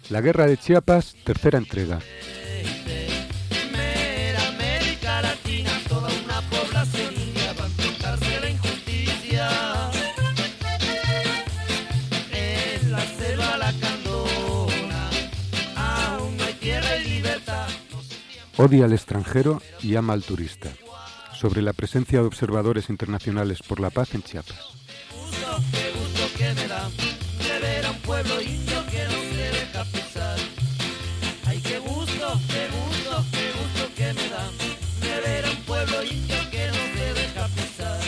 La Guerra de Chiapas, tercera entrega. América Latina, toda una población india va a enfrentarse a la injusticia. En la selva lacandona, aún no hay tierra y libertad. Odia al extranjero y ama al turista. Sobre la presencia de observadores internacionales por la paz en Chiapas. Qué gusto que me da de ver a un pueblo indio que no se deja pisar. Ay, qué gusto que me da de ver a un pueblo indio que no se deja pisar.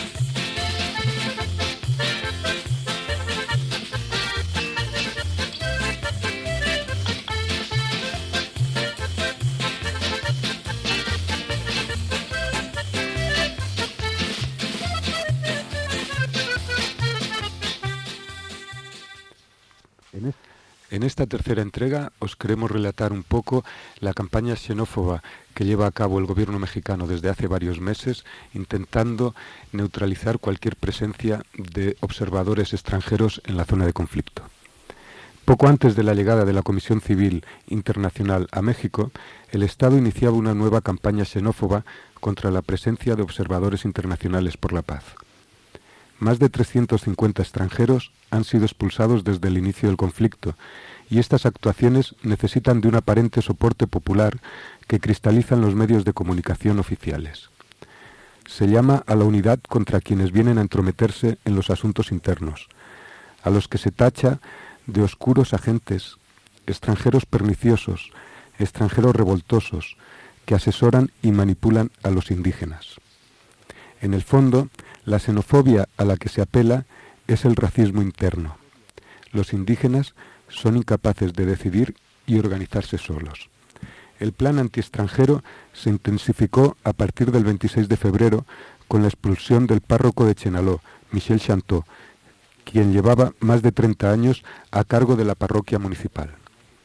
En esta tercera entrega os queremos relatar un poco la campaña xenófoba que lleva a cabo el gobierno mexicano desde hace varios meses, intentando neutralizar cualquier presencia de observadores extranjeros en la zona de conflicto. Poco antes de la llegada de la Comisión Civil Internacional a México, el Estado iniciaba una nueva campaña xenófoba contra la presencia de observadores internacionales por la paz. Más de 350 extranjeros han sido expulsados desde el inicio del conflicto y estas actuaciones necesitan de un aparente soporte popular que cristaliza en los medios de comunicación oficiales. Se llama a la unidad contra quienes vienen a entrometerse en los asuntos internos, a los que se tacha de oscuros agentes, extranjeros perniciosos, extranjeros revoltosos, que asesoran y manipulan a los indígenas. En el fondo, la xenofobia a la que se apela es el racismo interno. Los indígenas son incapaces de decidir y organizarse solos. El plan antiextranjero se intensificó a partir del 26 de febrero con la expulsión del párroco de Chenaló, Michel Chantó, quien llevaba más de 30 años a cargo de la parroquia municipal.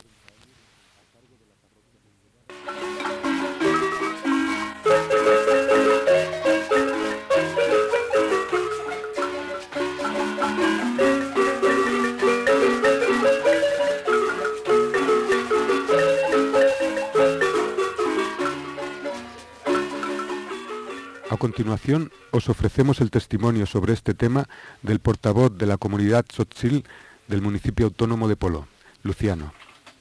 A continuación, os ofrecemos el testimonio sobre este tema del portavoz de la comunidad tzotzil del municipio autónomo de Poló, Luciano.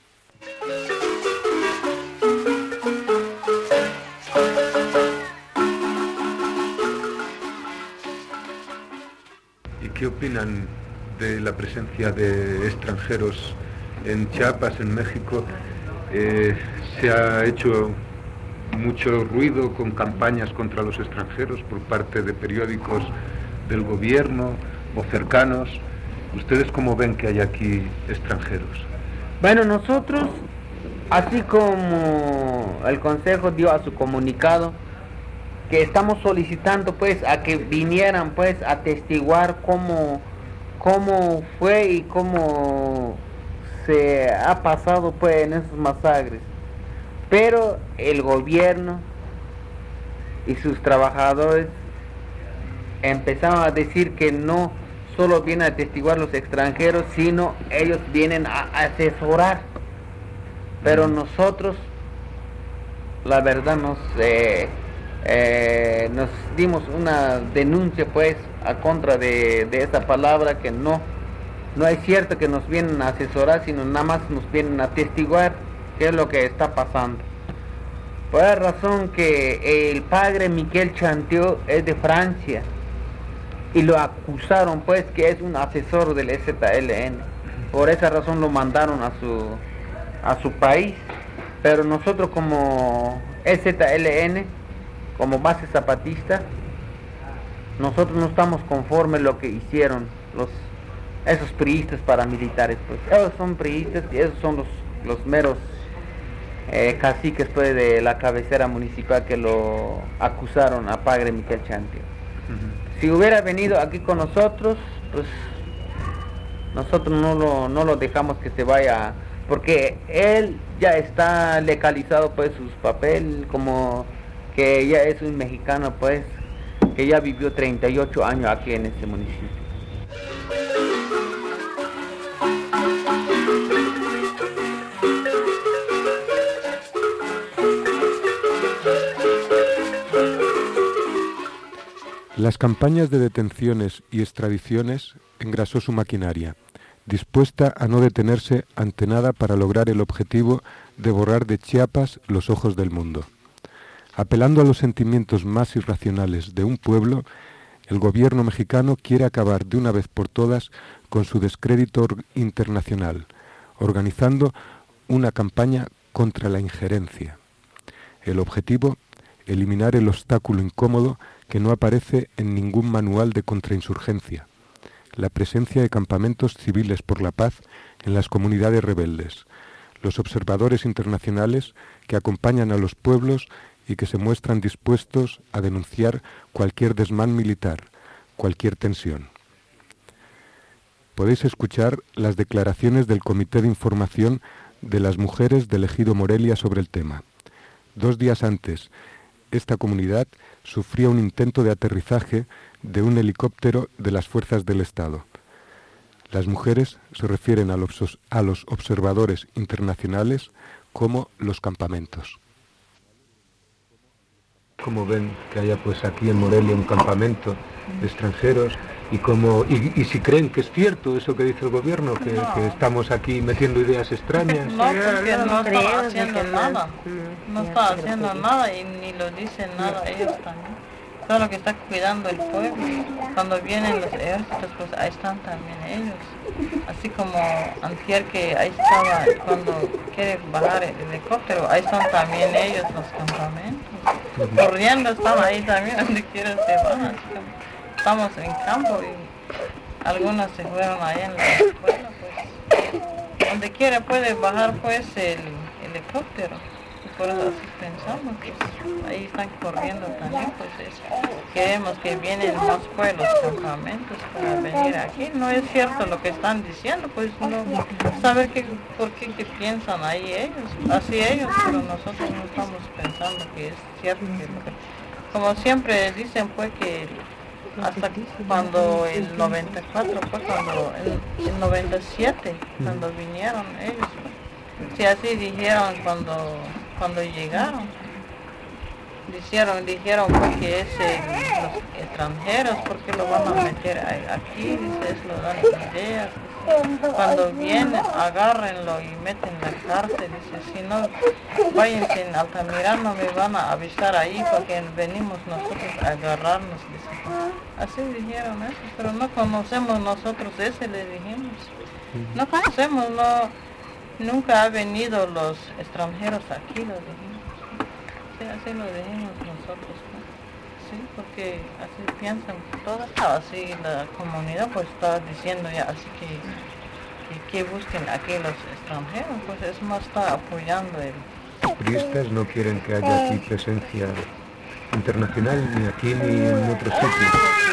¿Y qué opinan de la presencia de extranjeros en Chiapas, en México? Se ha hecho mucho ruido con campañas contra los extranjeros por parte de periódicos del gobierno o cercanos. ¿Ustedes cómo ven que hay aquí extranjeros? Bueno, nosotros, así como el Consejo dio a su comunicado, que estamos solicitando pues a que vinieran pues a atestiguar cómo fue y cómo se ha pasado pues en esos masacres. Pero el gobierno y sus trabajadores empezaron a decir que no solo vienen a atestiguar los extranjeros, sino ellos vienen a asesorar. Pero nosotros, la verdad, nos dimos una denuncia pues a contra de esa palabra, que no es cierto que nos vienen a asesorar, sino nada más nos vienen a atestiguar qué es lo que está pasando. Por la razón que el padre Michel Chantó es de Francia y lo acusaron pues que es un asesor del EZLN. Por esa razón lo mandaron a su país. Pero nosotros como EZLN, como base zapatista, nosotros no estamos conformes lo que hicieron esos priistas paramilitares, pues. Ellos son priistas y esos son los meros caciques pues de la cabecera municipal que lo acusaron a padre Michel Chantó. Si hubiera venido aquí con nosotros, pues nosotros no lo dejamos que se vaya, porque él ya está legalizado pues sus papeles, como que ya es un mexicano pues, que ya vivió 38 años aquí en este municipio. Las campañas de detenciones y extradiciones engrasó su maquinaria, dispuesta a no detenerse ante nada para lograr el objetivo de borrar de Chiapas los ojos del mundo. Apelando a los sentimientos más irracionales de un pueblo, el gobierno mexicano quiere acabar de una vez por todas con su descrédito internacional, organizando una campaña contra la injerencia. El objetivo, eliminar el obstáculo incómodo que no aparece en ningún manual de contrainsurgencia, la presencia de campamentos civiles por la paz en las comunidades rebeldes, los observadores internacionales que acompañan a los pueblos y que se muestran dispuestos a denunciar cualquier desmán militar, cualquier tensión. Podéis escuchar las declaraciones del Comité de Información de las Mujeres del Ejido Morelia sobre el tema. 2 días antes, esta comunidad sufría un intento de aterrizaje de un helicóptero de las fuerzas del Estado. Las mujeres se refieren a los observadores internacionales como los campamentos. Como ven que haya pues aquí en Morelia un campamento de extranjeros y si creen que es cierto eso que dice el gobierno, que estamos aquí metiendo ideas extrañas. No, porque no está haciendo nada, no está haciendo nada y ni lo dicen nada ellos también. Solo que está cuidando el pueblo. Cuando vienen los ejércitos, pues ahí están también ellos. Así como antier que ahí estaba, cuando quiere bajar el helicóptero, ahí están también ellos, los campamentos. Corriendo están ahí también, donde quiera se van. Así que estamos en campo y algunos se fueron ahí en la escuela, pues. Donde quiera puede bajar pues el helicóptero. Por eso así pensamos, pues ahí están corriendo también, pues queremos que vienen más pueblos, campamentos para venir aquí. No es cierto lo que están diciendo, pues no saber por qué piensan ahí ellos, así ellos, pero nosotros no estamos pensando que es cierto. Como siempre dicen pues que hasta cuando el 94, pues cuando el 97, cuando vinieron ellos, si así dijeron cuando llegaron, dijeron pues que es los extranjeros, porque lo van a meter aquí, dice, lo dan ideas, dice, cuando vienen agárrenlo y meten en la cárcel, dice, si no, váyanse en Altamirano, no me van a avisar ahí porque venimos nosotros a agarrarnos, dice. Así dijeron eso, pero no conocemos nosotros ese, le dijimos, no conocemos, nunca han venido los extranjeros aquí, lo dijimos. Sí, así lo dijimos nosotros, ¿no? Sí, porque así piensan todas, así la comunidad pues está diciendo ya, así que busquen aquí los extranjeros, pues es más está apoyando el... Los priistas no quieren que haya aquí presencia internacional, ni aquí ni en otros sitios.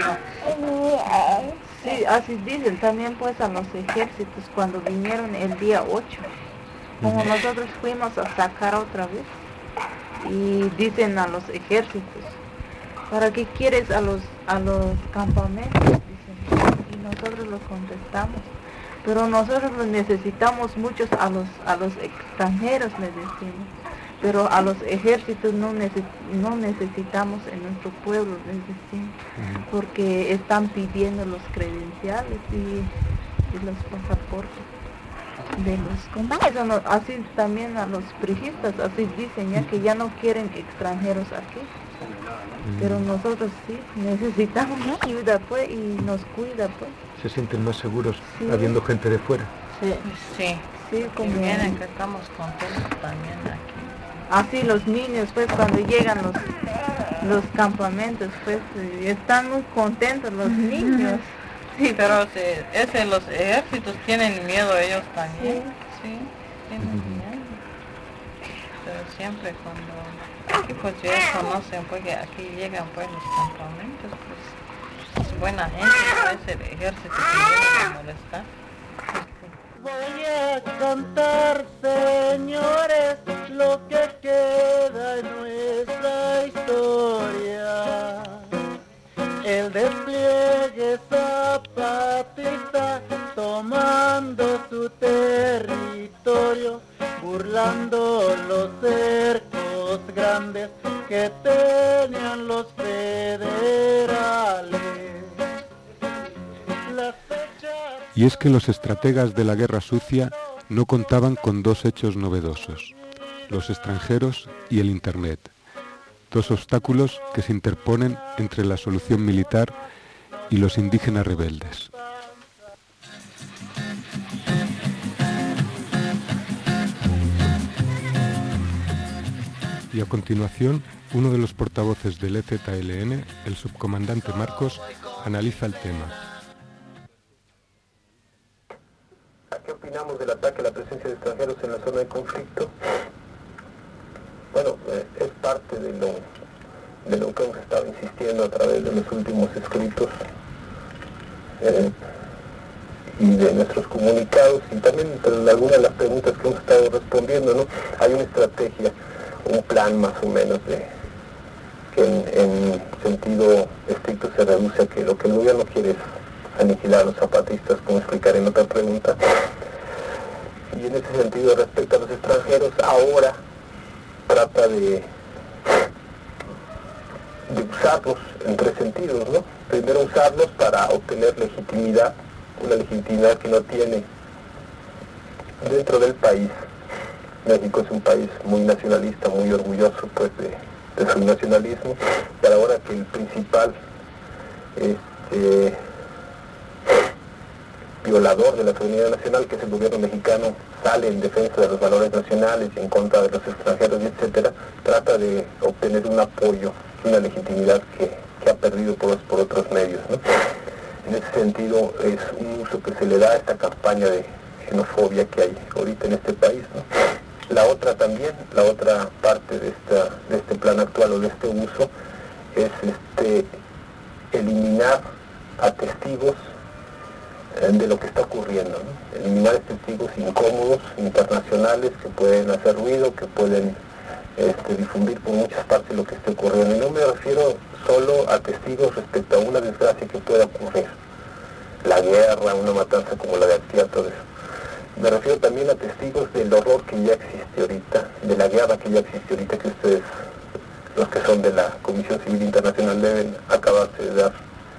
Sí, así dicen también pues a los ejércitos cuando vinieron el día 8, como nosotros fuimos a sacar otra vez, y dicen a los ejércitos, ¿para qué quieres a los campamentos? Dicen, y nosotros los contestamos, pero nosotros los necesitamos muchos a los extranjeros, les decimos, pero a los ejércitos no necesitamos en nuestro pueblo, les decimos, porque están pidiendo los credenciales y los pasaportes de los compañeros. Así también a los priistas, así dicen ya que ya no quieren extranjeros aquí, pero nosotros sí necesitamos ayuda pues y nos cuida pues. ¿Se sienten más seguros habiendo gente de fuera? Sí, como vienen, que estamos contentos también aquí. Así los niños pues cuando llegan los campamentos pues están muy contentos los niños. Sí, pero los ejércitos tienen miedo ellos también. Sí, tienen miedo. Pero siempre cuando aquí pues ya conocen pues que aquí llegan pues los campamentos, pues es buena gente, pues el ejército que viene a molestar. Voy a cantar, señores, lo que queda en nuestra historia. El despliegue zapatista tomando su territorio, burlando los cercos grandes que tenían los federales. Y es que los estrategas de la guerra sucia no contaban con dos hechos novedosos: los extranjeros y el Internet, dos obstáculos que se interponen entre la solución militar y los indígenas rebeldes. Y a continuación, uno de los portavoces del EZLN, el subcomandante Marcos, analiza el tema. ¿Qué opinamos del ataque a la presencia de extranjeros en la zona de conflicto? Bueno, es parte de lo que hemos estado insistiendo a través de los últimos escritos y de nuestros comunicados, y también entre algunas de las preguntas que hemos estado respondiendo, ¿no? Hay una estrategia, un plan más o menos que en sentido estricto se reduce a que lo que el gobierno quiere es aniquilar a los zapatistas, como explicaré en otra pregunta. Y en ese sentido, respecto a los extranjeros, ahora trata de usarlos en tres sentidos, ¿no? Primero, usarlos para obtener legitimidad, una legitimidad que no tiene dentro del país. México es un país muy nacionalista, muy orgulloso pues de su nacionalismo, y a la hora que el principal violador de la soberanía nacional, que es el gobierno mexicano, sale en defensa de los valores nacionales y en contra de los extranjeros, y etcétera, trata de obtener un apoyo, una legitimidad que ha perdido por otros medios, ¿no? En ese sentido es un uso que se le da a esta campaña de xenofobia que hay ahorita en este país, ¿no? La otra parte de este plan actual o de este uso es eliminar a testigos de lo que está ocurriendo, ¿no? Eliminar testigos incómodos, internacionales, que pueden hacer ruido, que pueden difundir por muchas partes lo que esté ocurriendo. Y no me refiero solo a testigos respecto a una desgracia que pueda ocurrir, la guerra, una matanza como la de Actía, todo eso. Me refiero también a testigos del horror que ya existe ahorita, de la guerra que ya existe ahorita, que ustedes, los que son de la Comisión Civil Internacional, deben acabarse de dar,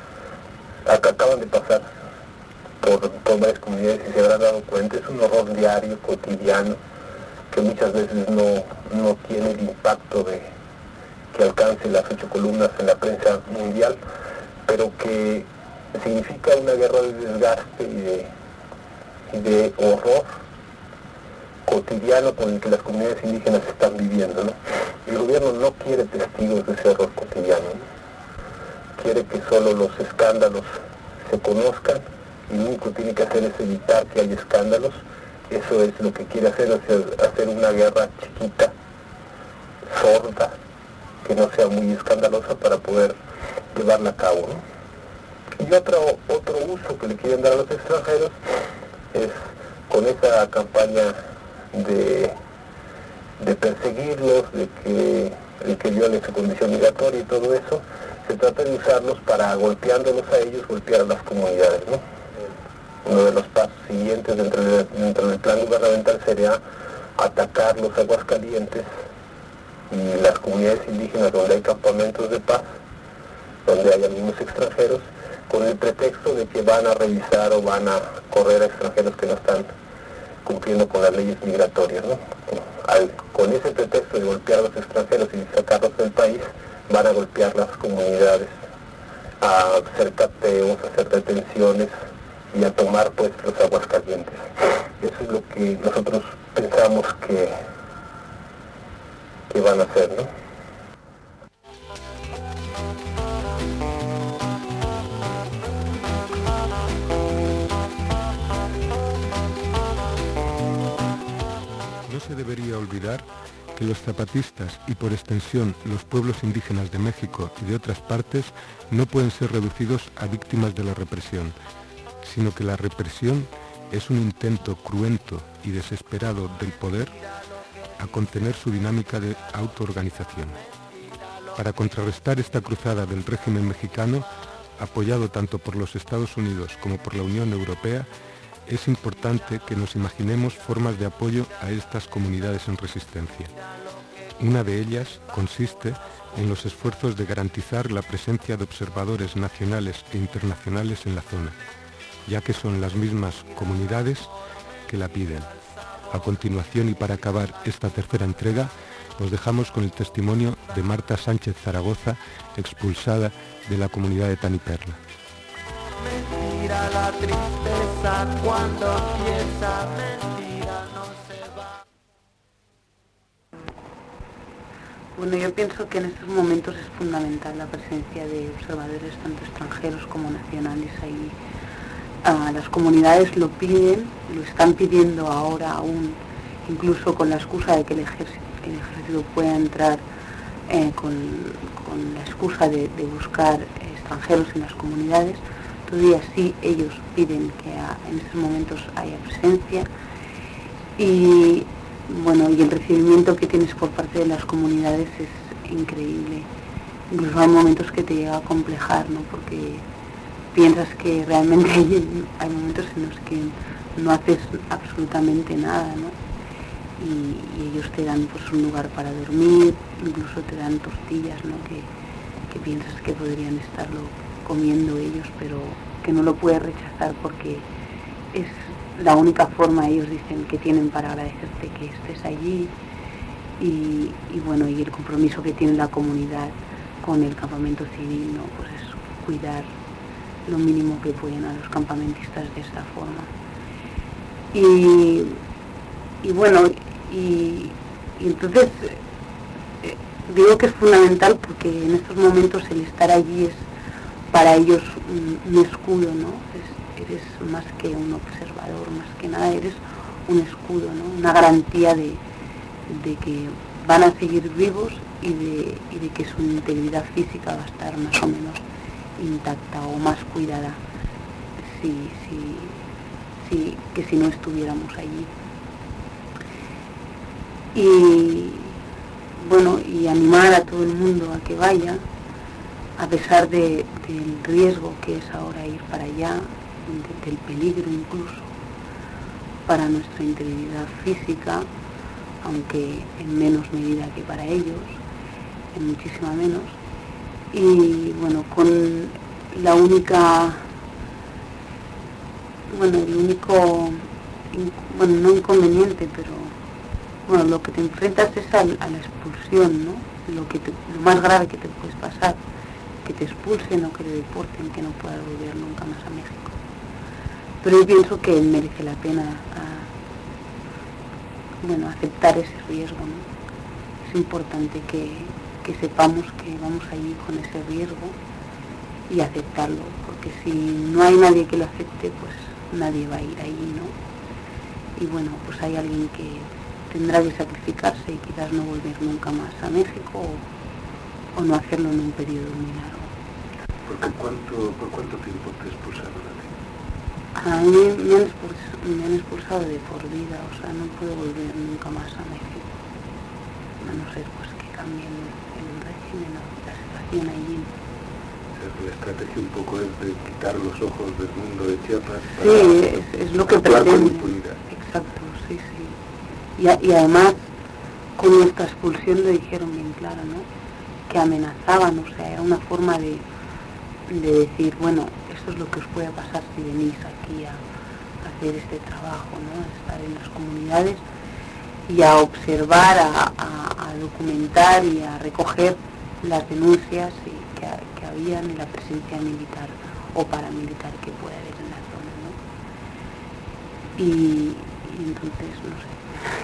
acaban de pasar por varias comunidades y se habrán dado cuenta. Es un horror diario, cotidiano, que muchas veces no tiene el impacto que alcance las 8 columnas en la prensa mundial, pero que significa una guerra de desgaste y de horror cotidiano con el que las comunidades indígenas están viviendo, ¿no? El gobierno no quiere testigos de ese horror cotidiano, ¿no? Quiere que solo los escándalos se conozcan, y lo único que tiene que hacer es evitar que haya escándalos. Eso es lo que quiere hacer, hacer una guerra chiquita, sorda, que no sea muy escandalosa para poder llevarla a cabo, ¿no? Y otro uso que le quieren dar a los extranjeros es con esa campaña de perseguirlos, de que el que viole su condición migratoria y todo eso, se trata de usarlos para, golpeándolos a ellos, golpear a las comunidades, ¿no? Uno de los pasos siguientes dentro del plan gubernamental sería atacar los Aguascalientes y las comunidades indígenas donde hay campamentos de paz, donde hay algunos extranjeros, con el pretexto de que van a revisar o van a correr a extranjeros que no están cumpliendo con las leyes migratorias, ¿no? Con ese pretexto de golpear a los extranjeros y sacarlos del país, van a golpear las comunidades, a hacer cateos, a hacer detenciones y a tomar pues los Aguascalientes. Eso es lo que nosotros pensamos que van a hacer, ¿no? No se debería olvidar que los zapatistas y por extensión los pueblos indígenas de México y de otras partes no pueden ser reducidos a víctimas de la represión, sino que la represión es un intento cruento y desesperado del poder a contener su dinámica de autoorganización. Para contrarrestar esta cruzada del régimen mexicano, apoyado tanto por los Estados Unidos como por la Unión Europea, es importante que nos imaginemos formas de apoyo a estas comunidades en resistencia. Una de ellas consiste en los esfuerzos de garantizar la presencia de observadores nacionales e internacionales en la zona, ya que son las mismas comunidades que la piden. A continuación, y para acabar esta tercera entrega, os dejamos con el testimonio de Marta Sánchez Zaragoza, expulsada de la comunidad de Taniperla. Mentira la tristeza cuando empieza, mentira no se va. Bueno, yo pienso que en estos momentos es fundamental la presencia de observadores tanto extranjeros como nacionales ahí. Las comunidades lo piden, lo están pidiendo ahora aún, incluso con la excusa de que el ejército pueda entrar con la excusa de buscar extranjeros en las comunidades. Todavía sí ellos piden que en estos momentos haya presencia y bueno, y el recibimiento que tienes por parte de las comunidades es increíble. Incluso hay momentos que te llega a complejar, ¿no? Porque piensas que realmente hay momentos en los que no haces absolutamente nada, ¿no? Y ellos te dan pues un lugar para dormir, incluso te dan tortillas, ¿no? Que piensas que podrían estarlo comiendo ellos, pero que no lo puedes rechazar porque es la única forma, ellos dicen, que tienen para agradecerte que estés allí y bueno, y el compromiso que tiene la comunidad con el campamento civil, ¿no? Pues es cuidar lo mínimo que pueden a los campamentistas de esta forma. Y bueno, y entonces digo que es fundamental porque en estos momentos el estar allí es para ellos un escudo, ¿no? Eres más que un observador, más que nada eres un escudo, ¿no? Una garantía de que van a seguir vivos y de que su integridad física va a estar más o menos intacta o más cuidada que si no estuviéramos allí. Y bueno, y animar a todo el mundo a que vaya, a pesar del riesgo que es ahora ir para allá, del peligro incluso para nuestra integridad física, aunque en menos medida que para ellos, en muchísima menos. Y bueno, con el único, no inconveniente, pero bueno, lo que te enfrentas es a la expulsión, ¿no? Lo más grave que te puedes pasar, que te expulsen o que te deporten, que no puedas volver nunca más a México. Pero yo pienso que merece la pena aceptar ese riesgo, ¿no? Es importante que sepamos que vamos allí con ese riesgo y aceptarlo, porque si no hay nadie que lo acepte, pues nadie va a ir allí, ¿no? Y bueno, pues hay alguien que tendrá que sacrificarse y quizás no volver nunca más a México o no hacerlo en un periodo muy largo. ¿Por cuánto tiempo te expulsaron a ti? A mí me han expulsado de por vida, o sea, no puedo volver nunca más a México, a no ser pues que cambien el régimen o la situación allí. La estrategia un poco es de quitar los ojos del mundo de Chiapas para sí, es lo que pretende. Exacto, sí. Y además con nuestra expulsión lo dijeron bien claro, ¿no? Que amenazaban, o sea, era una forma de decir, bueno, esto es lo que os puede pasar si venís aquí a hacer este trabajo, ¿no? A estar en las comunidades y a observar, a documentar y a recoger las denuncias que habían en la presencia militar o paramilitar que puede haber en la zona, ¿no? Y entonces, no sé.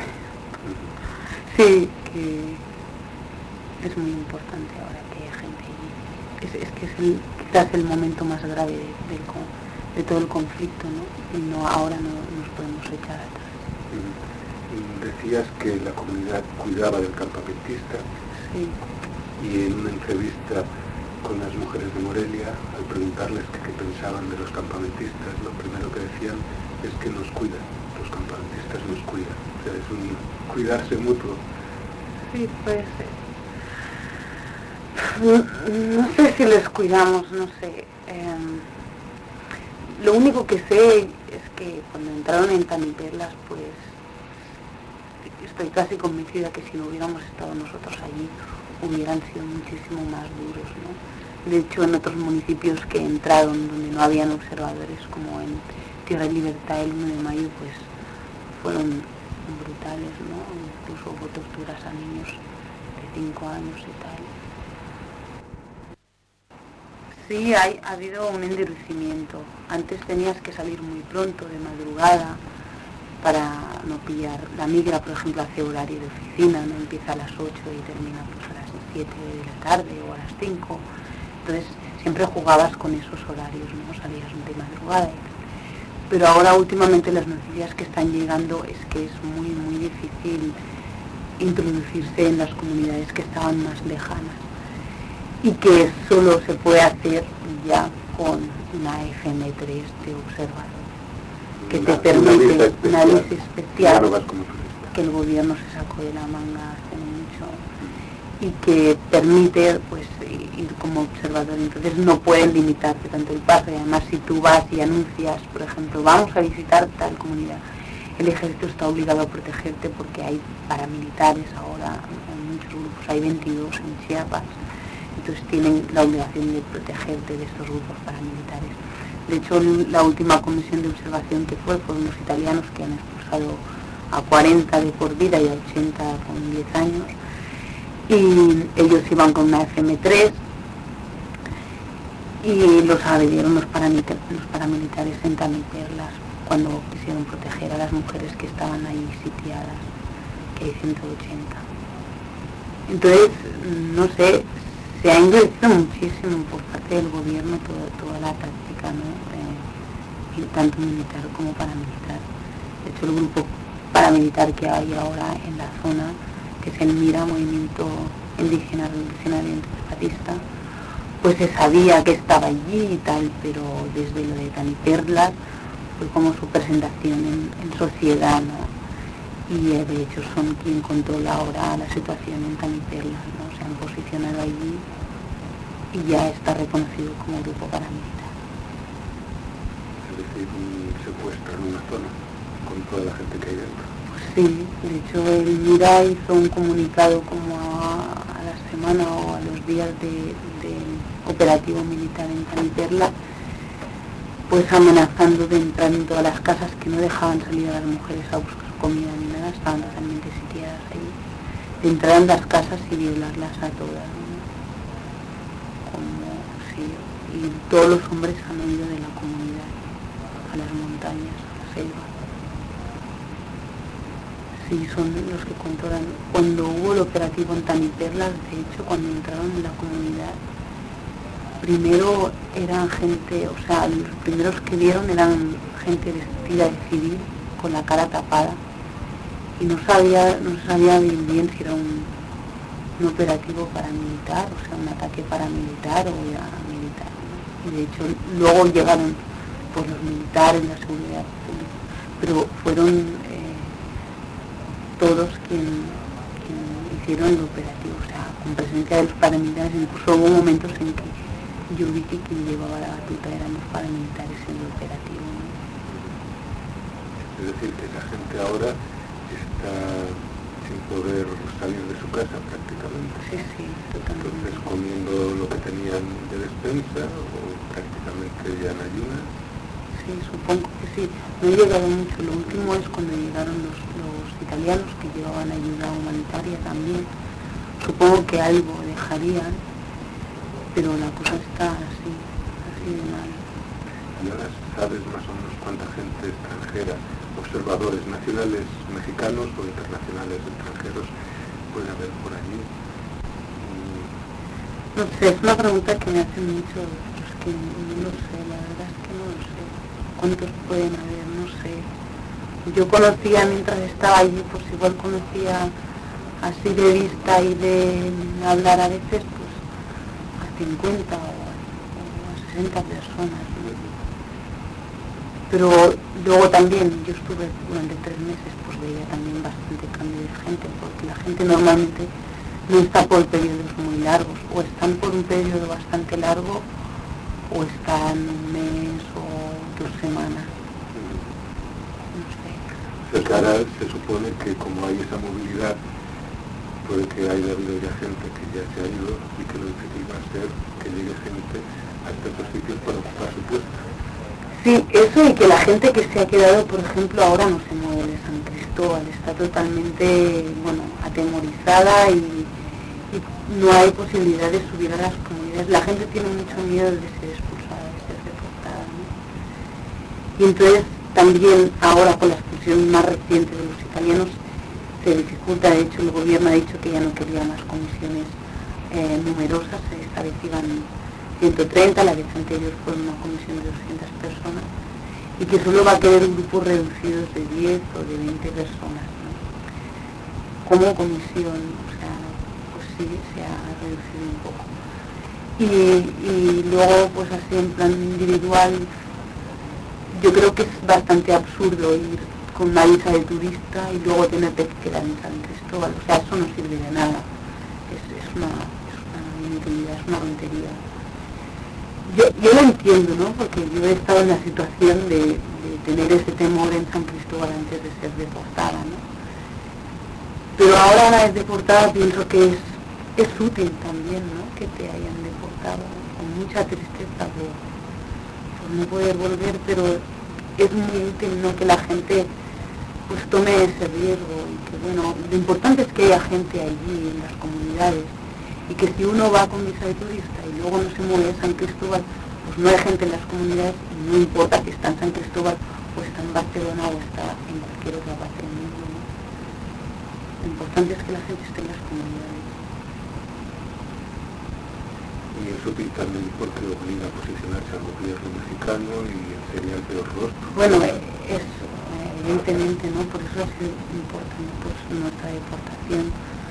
Sí, que es muy importante ahora que haya gente allí. Es que es quizás el momento más grave de todo el conflicto, ¿no? Y ahora no nos podemos echar atrás. Decías que la comunidad cuidaba del campamentista. Sí. Y en una entrevista con las mujeres de Morelia, al preguntarles qué pensaban de los campamentistas, lo primero que decían es que nos cuidan, los campamentistas nos cuidan. O sea, es un cuidarse mutuo. Sí, puede ser. No sé si les cuidamos, no sé. Lo único que sé es que cuando entraron en Taniperlas, pues estoy casi convencida que si no hubiéramos estado nosotros allí hubieran sido muchísimo más duros, ¿no? De hecho, en otros municipios que entraron donde no habían observadores, como en Tierra y Libertad el 1 de mayo, pues fueron brutales, ¿no? Incluso hubo torturas a niños de 5 años y tal. Sí, ha habido un endurecimiento. Antes tenías que salir muy pronto, de madrugada, para no pillar. La migra, por ejemplo, hace horario de oficina, no empieza a las 8 y termina pues a las 7 de la tarde o a las 5. Entonces siempre jugabas con esos horarios, ¿no? Salías de madrugada y tal. Pero ahora últimamente las noticias que están llegando es que es muy, muy difícil introducirse en las comunidades que estaban más lejanas y que solo se puede hacer ya con una FM3 de observador, que te permite una luz especial que el gobierno se sacó de la manga hace mucho y que permite pues ir como observador. Entonces no pueden limitarte tanto el paso, y además si tú vas y anuncias, por ejemplo, vamos a visitar tal comunidad, el ejército está obligado a protegerte porque hay paramilitares ahora, en muchos grupos, hay 22 en Chiapas, entonces tienen la obligación de protegerte de estos grupos paramilitares. De hecho, la última comisión de observación que fueron los italianos que han expulsado a 40 de por vida y a 80 con 10 años, y ellos iban con una FM3 y los agredieron los paramilitares en Taniperlas cuando quisieron proteger a las mujeres que estaban ahí sitiadas, que hay 180. Entonces, no sé, se ha invertido muchísimo por parte del gobierno toda la táctica, ¿no? Tanto militar como paramilitar. De hecho, el grupo paramilitar que hay ahora en la zona, que es el MIRA, Movimiento Indígena Revolucionario Antizapatista, pues se sabía que estaba allí y tal, pero desde lo de Taniperlas fue como su presentación en sociedad, ¿no? Y de hecho son quien controla ahora la situación en Taniperlas, ¿no? Se han posicionado allí y ya está reconocido como grupo paramilitar. Es decir, secuestran una zona con toda la gente que hay dentro. Pues sí, de hecho el MIRA hizo un comunicado como a la semana o a los días del operativo militar en Taniperlas, pues amenazando de entrar en todas las casas, que no dejaban salir a las mujeres a buscar comida ni nada, estaban totalmente sitiadas ahí, de entrar en las casas y violarlas a todas, ¿no? Como, sí, y todos los hombres han huido de la comunidad a las montañas, a la selva. Sí, son los que controlan. Cuando hubo el operativo en Taniperlas, de hecho, cuando entraron en la comunidad, primero eran gente, o sea, los primeros que vieron eran gente vestida de civil, con la cara tapada, y no se sabía bien si era un operativo paramilitar, o sea, un ataque paramilitar o era militar, ¿no? Y de hecho luego llegaron por los militares, la seguridad pública, pero fueron todos quien hicieron el operativo, o sea, con presencia de los paramilitares. Incluso hubo momentos en que yo vi que quien llevaba la batuta eran los paramilitares en el operativo, ¿no? Es decir, que esa gente ahora está sin poder salir de su casa prácticamente. Sí, totalmente. Entonces, comiendo lo que tenían de despensa o prácticamente ya en ayunas. Sí, supongo que sí. No he llegado mucho. Lo último es cuando llegaron los italianos que llevaban ayuda humanitaria también. Supongo que algo dejarían, pero la cosa está así de mal. ¿Y ahora sabes más o menos cuánta gente extranjera, observadores nacionales mexicanos o internacionales extranjeros puede haber por allí? No sé, es una pregunta que me hacen mucho, es que no lo sé, la verdad es que no lo sé. ¿Cuántos pueden haber? No sé. Yo conocía, mientras estaba allí, pues igual conocía así de vista y de hablar a veces, pues a 50 o a 60 personas, ¿no? Pero luego también, yo estuve durante 3 meses, pues veía también bastante cambio de gente, porque la gente normalmente no está por periodos muy largos, o están por un periodo bastante largo, o están un mes o 2 semanas. No sé. sea que ahora se supone que como hay esa movilidad, puede que haya habido ya gente que ya se ha ido y que lo difícil va a ser que llegue gente a estos sitios para ocupar su puesto. Sí, eso y que la gente que se ha quedado, por ejemplo, ahora no se mueve de San Cristóbal, está totalmente, bueno, atemorizada y no hay posibilidad de subir a las comunidades. La gente tiene mucho miedo de ser expulsada, de ser deportada, ¿no? Y entonces también ahora con la expulsión más reciente de los italianos se dificulta. De hecho, el gobierno ha dicho que ya no quería más comisiones numerosas. Esta vez iban 130, la vez anterior fue una comisión de 200 personas, y que solo va a querer grupos reducidos de 10 o de 20 personas, ¿no? Como comisión, o sea, pues sí, se ha reducido un poco. Y luego, pues así en plan individual, yo creo que es bastante absurdo ir con una visa de turista y luego tenerte que quedar en San Cristóbal. O sea, eso no sirve de nada. Es una inutilidad, es una tontería. Yo lo entiendo, ¿no? Porque yo he estado en la situación de tener ese temor en San Cristóbal antes de ser deportada, ¿no? Pero ahora, una vez deportada, pienso que es útil también, ¿no? Que te hayan deportado, con mucha tristeza por no poder volver, pero es muy útil, ¿no? Que la gente pues tome ese riesgo, y que bueno, lo importante es que haya gente allí en las comunidades, y que si uno va con visa de turista y luego no se mueve a San Cristóbal, pues no hay gente en las comunidades, y no importa que está en San Cristóbal o está en Barcelona o está en cualquier otra parte del mundo, ¿no? Lo importante es que la gente esté en las comunidades. Y es útil también porque obliga a posicionarse al gobierno mexicano y enseñar peor rostro. Bueno, eso, evidentemente, ¿no? Por eso es importante, pues nuestra deportación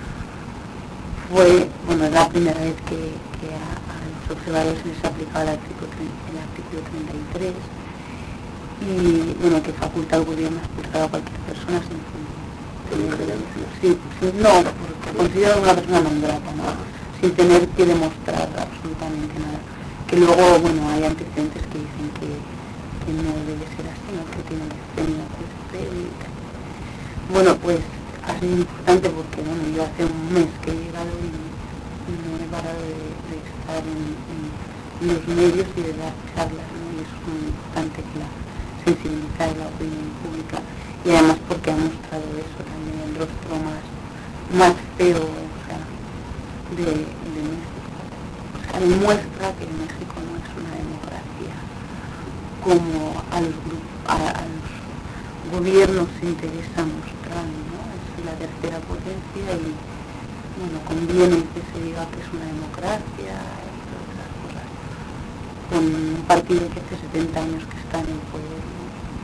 fue, bueno, la primera vez que a los observadores se les aplicaba el artículo 33, y bueno, que faculta al gobierno a expulsar a cualquier persona sin sí, no, porque considero una persona non grata, ¿no? Sin tener que demostrar absolutamente nada. Que luego, bueno, hay antecedentes que dicen que no debe ser así, ¿no? Que tiene que tener previo y tal. Bueno, pues ha sido importante porque, bueno, yo hace un mes que he llegado y no he parado de estar en los medios y de dar charlas, ¿no? Y es muy importante que la sensibilizar la opinión pública, y además porque ha mostrado eso también, el rostro más feo, o sea, de México. O sea, demuestra que México no es una democracia como a los gobiernos se interesa mostrar, ¿no? Es la tercera potencia y, bueno, conviene que se diga que es una democracia y todas esas cosas, con un partido que hace 70 años que está en el poder, ¿no?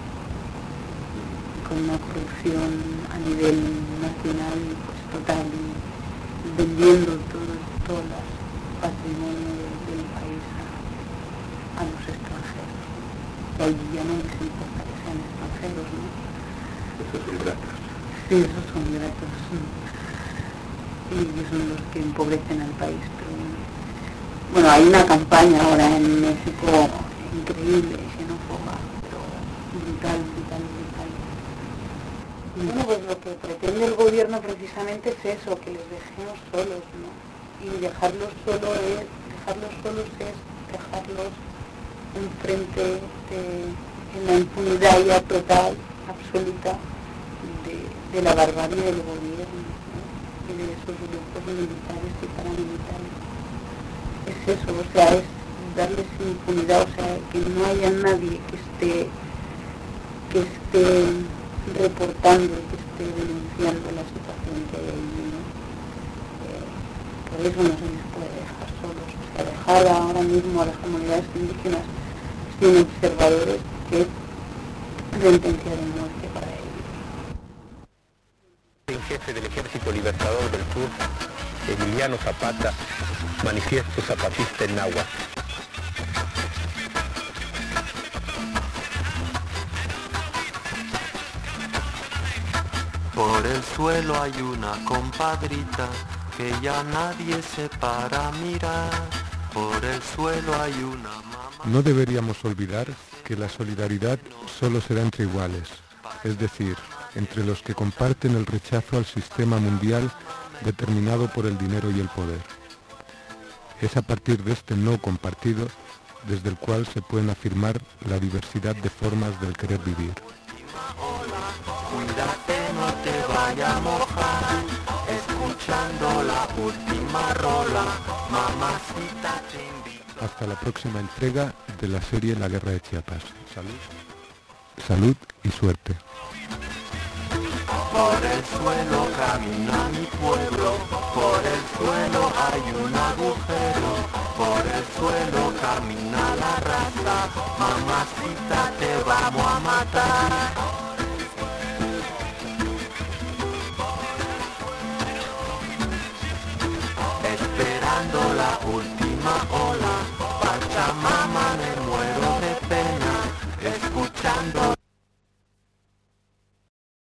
Con una corrupción a nivel nacional pues total, y vendiendo todo el patrimonio del país a los extranjeros. Y ahí ya no les importa que sean extranjeros, ¿no? Esos son gratos. Sí, esos son gratos. Y son los que empobrecen al país. Pero bueno, hay una campaña ahora en México increíble, xenófoba, pero brutal. Y bueno, pues lo que pretende el gobierno precisamente es eso, que les dejemos solos, ¿no? Y dejarlos solos es dejarlos enfrente en la impunidad ya total, absoluta, de la barbarie del gobierno, ¿no? Y de esos grupos militares y paramilitares. Es eso, o sea, es darles impunidad, o sea, que no haya nadie que esté reportando, que esté denunciando la situación que hay allí, ¿no? Por eso no se les puede dejar solos, o sea, dejar ahora mismo a las comunidades indígenas sin observadores, que es sentencia de muerte para ellos. El jefe del Ejército Libertador del Sur, Emiliano Zapata, manifiesto zapatista en náhuatl. Por el suelo hay una compadrita que ya nadie se para a mirar. Por el suelo hay una mamá. No deberíamos olvidar que la solidaridad solo será entre iguales, es decir, entre los que comparten el rechazo al sistema mundial determinado por el dinero y el poder. Es a partir de este no compartido desde el cual se pueden afirmar la diversidad de formas del querer vivir. Cuídate, no te vaya a mojar, escuchando la última rola, mamacita te invito. Hasta la próxima entrega de la serie La Guerra de Chiapas. Salud y suerte. Por el suelo camina mi pueblo, por el suelo hay un agujero, por el suelo camina la raza, mamacita te vamos a matar. Esperando la última hora.